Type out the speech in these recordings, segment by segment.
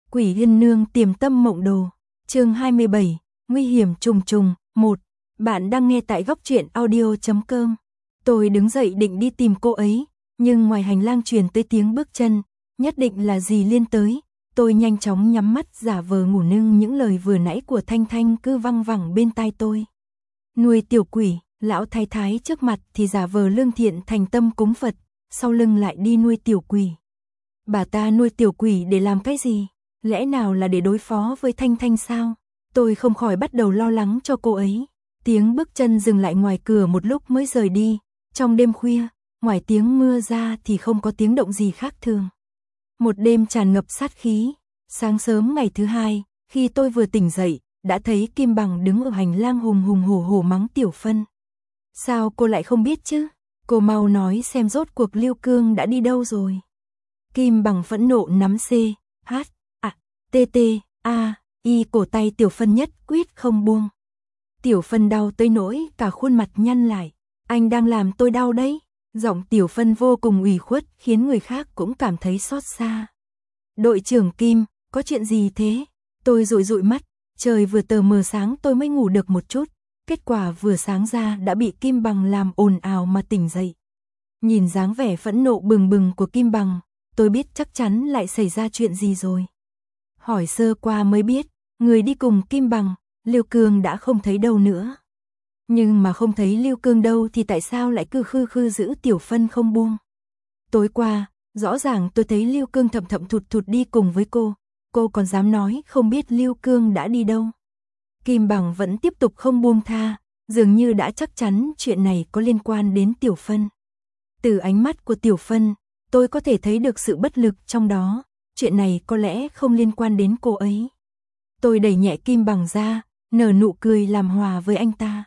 Quỷ Yên Nương Tiềm Tâm Mộng Đồ, chương 27, Nguy hiểm trùng trùng, 1. Bạn đang nghe tại góc truyện audio.com. Tôi đứng dậy định đi tìm cô ấy, nhưng ngoài hành lang truyền tới tiếng bước chân, nhất định là dì Liên tới. Tôi nhanh chóng nhắm mắt giả vờ ngủ nhưng những lời vừa nãy của Thanh Thanh cứ văng vẳng bên tai tôi. Nuôi tiểu quỷ, lão thái thái trước mặt thì giả vờ lương thiện thành tâm cúng Phật, sau lưng lại đi nuôi tiểu quỷ. Bà ta nuôi tiểu quỷ để làm cái gì? Lẽ nào là để đối phó với Thanh Thanh sao? Tôi không khỏi bắt đầu lo lắng cho cô ấy. Tiếng bước chân dừng lại ngoài cửa một lúc mới rời đi. Trong đêm khuya, ngoài tiếng mưa ra thì không có tiếng động gì khác thường. Một đêm tràn ngập sát khí. Sáng sớm ngày thứ hai, khi tôi vừa tỉnh dậy, đã thấy Kim Bằng đứng ở hành lang hùng hùng hổ hổ mắng Tiểu Phân. Sao cô lại không biết chứ? Cô mau nói xem rốt cuộc Lưu Cương đã đi đâu rồi. Kim Bằng phẫn nộ nắm C, H, A, T, T, A, I cổ tay Tiểu Phân nhất quyết không buông. Tiểu Phân đau tới nỗi cả khuôn mặt nhăn lại. Anh đang làm tôi đau đấy. Giọng Tiểu Phân vô cùng ủy khuất khiến người khác cũng cảm thấy xót xa. Đội trưởng Kim, có chuyện gì thế? Tôi dụi dụi mắt, trời vừa tờ mờ sáng tôi mới ngủ được một chút. Kết quả vừa sáng ra đã bị Kim Bằng làm ồn ào mà tỉnh dậy. Nhìn dáng vẻ phẫn nộ bừng bừng của Kim Bằng, tôi biết chắc chắn lại xảy ra chuyện gì rồi. Hỏi sơ qua mới biết, người đi cùng Kim Bằng, Lưu Cương đã không thấy đâu nữa. Nhưng mà không thấy Lưu Cương đâu thì tại sao lại cứ khư khư giữ Tiểu Phân không buông? Tối qua, rõ ràng tôi thấy Lưu Cương thậm thậm thụt thụt đi cùng với cô còn dám nói không biết Lưu Cương đã đi đâu. Kim Bằng vẫn tiếp tục không buông tha, dường như đã chắc chắn chuyện này có liên quan đến Tiểu Phân. Từ ánh mắt của Tiểu Phân, tôi có thể thấy được sự bất lực trong đó, chuyện này có lẽ không liên quan đến cô ấy. Tôi đẩy nhẹ Kim Bằng ra, nở nụ cười làm hòa với anh ta.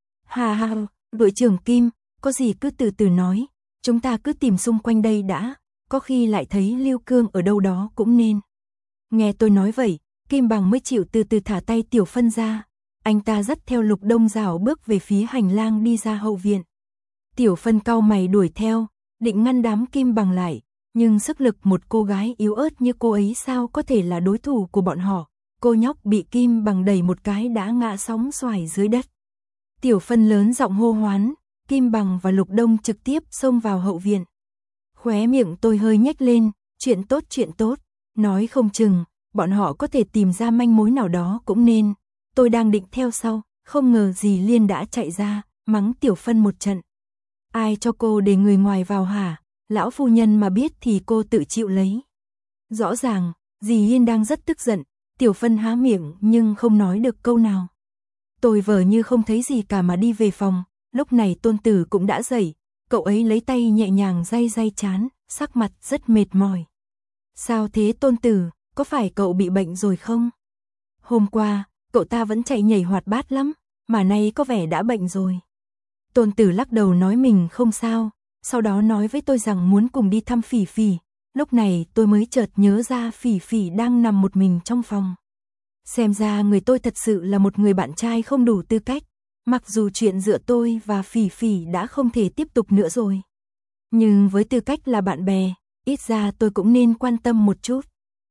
Hà hà, đội trưởng Kim, có gì cứ từ từ nói, chúng ta cứ tìm xung quanh đây đã, có khi lại thấy Lưu Cương ở đâu đó cũng nên. Nghe tôi nói vậy, Kim Bằng mới chịu từ từ thả tay Tiểu Phân ra, anh ta dắt theo Lục Đông rảo bước về phía hành lang đi ra hậu viện. Tiểu Phân cau mày đuổi theo, định ngăn đám Kim Bằng lại, nhưng sức lực một cô gái yếu ớt như cô ấy sao có thể là đối thủ của bọn họ. Cô nhóc bị Kim Bằng đẩy một cái đã ngã sóng xoài dưới đất. Tiểu Phân lớn giọng hô hoán, Kim Bằng và Lục Đông trực tiếp xông vào hậu viện. Khóe miệng tôi hơi nhếch lên, chuyện tốt, nói không chừng, bọn họ có thể tìm ra manh mối nào đó cũng nên. Tôi đang định theo sau, không ngờ dì Liên đã chạy ra, mắng Tiểu Phân một trận. Ai cho cô để người ngoài vào hả? Lão phu nhân mà biết thì cô tự chịu lấy. Rõ ràng, dì Liên đang rất tức giận, Tiểu Phân há miệng nhưng không nói được câu nào. Tôi vờ như không thấy gì cả mà đi về phòng, lúc này Tôn Tử cũng đã dậy, cậu ấy lấy tay nhẹ nhàng day trán, sắc mặt rất mệt mỏi. Sao thế Tôn Tử, có phải cậu bị bệnh rồi không? Hôm qua, cậu ta vẫn chạy nhảy hoạt bát lắm, mà nay có vẻ đã bệnh rồi. Tôn Tử lắc đầu nói mình không sao, sau đó nói với tôi rằng muốn cùng đi thăm Phỉ Phỉ. Lúc này tôi mới chợt nhớ ra Phỉ Phỉ đang nằm một mình trong phòng. Xem ra người tôi thật sự là một người bạn trai không đủ tư cách, mặc dù chuyện giữa tôi và Phỉ Phỉ đã không thể tiếp tục nữa rồi. Nhưng với tư cách là bạn bè, ít ra tôi cũng nên quan tâm một chút.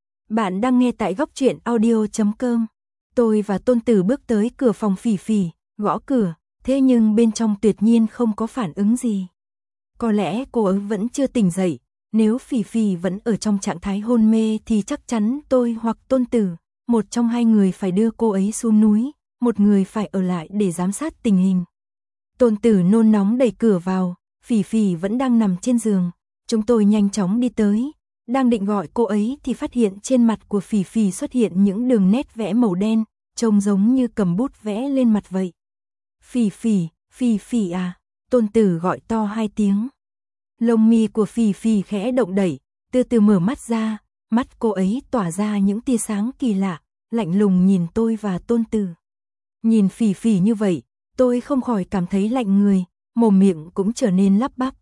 Bạn đang nghe tại góc truyện audio.com. Tôi và Tôn Tử bước tới cửa phòng Phỉ Phỉ, gõ cửa, thế nhưng bên trong tuyệt nhiên không có phản ứng gì. Có lẽ cô ấy vẫn chưa tỉnh dậy, nếu Phỉ Phỉ vẫn ở trong trạng thái hôn mê thì chắc chắn tôi hoặc Tôn Tử, một trong hai người phải đưa cô ấy xuống núi, một người phải ở lại để giám sát tình hình. Tôn Tử nôn nóng đẩy cửa vào, Phỉ Phỉ vẫn đang nằm trên giường, chúng tôi nhanh chóng đi tới, đang định gọi cô ấy thì phát hiện trên mặt của Phỉ Phỉ xuất hiện những đường nét vẽ màu đen, trông giống như cầm bút vẽ lên mặt vậy. Phỉ Phỉ à, Tôn Tử gọi to hai tiếng. Lông mi của Phỉ Phỉ khẽ động đẩy, từ từ mở mắt ra, mắt cô ấy tỏa ra những tia sáng kỳ lạ, lạnh lùng nhìn tôi và Tôn Tử. Nhìn Phỉ Phỉ như vậy, tôi không khỏi cảm thấy lạnh người, mồm miệng cũng trở nên lắp bắp.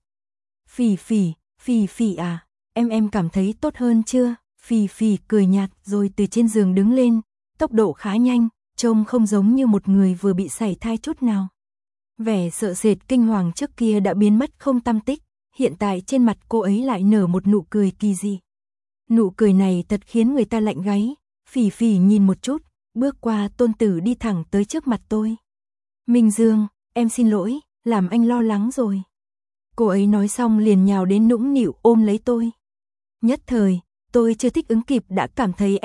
Phỉ Phỉ à, em cảm thấy tốt hơn chưa? Phỉ Phỉ cười nhạt rồi từ trên giường đứng lên, tốc độ khá nhanh, trông không giống như một người vừa bị sảy thai chút nào. Vẻ sợ sệt kinh hoàng trước kia đã biến mất không tăm tích, hiện tại trên mặt cô ấy lại nở một nụ cười kỳ dị. Nụ cười này thật khiến người ta lạnh gáy. Phỉ Phỉ nhìn một chút, bước qua Tôn Tử đi thẳng tới trước mặt tôi. Minh Dương, em xin lỗi, làm anh lo lắng rồi. Cô ấy nói xong liền nhào đến nũng nịu ôm lấy tôi. Nhất thời, tôi chưa thích ứng kịp đã cảm thấy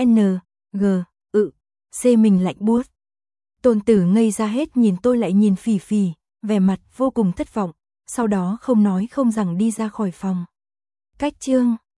C mình lạnh buốt. Tôn Tử ngây ra hết nhìn tôi lại nhìn Phỉ Phỉ, vẻ mặt vô cùng thất vọng, sau đó không nói không rằng đi ra khỏi phòng. Cách chương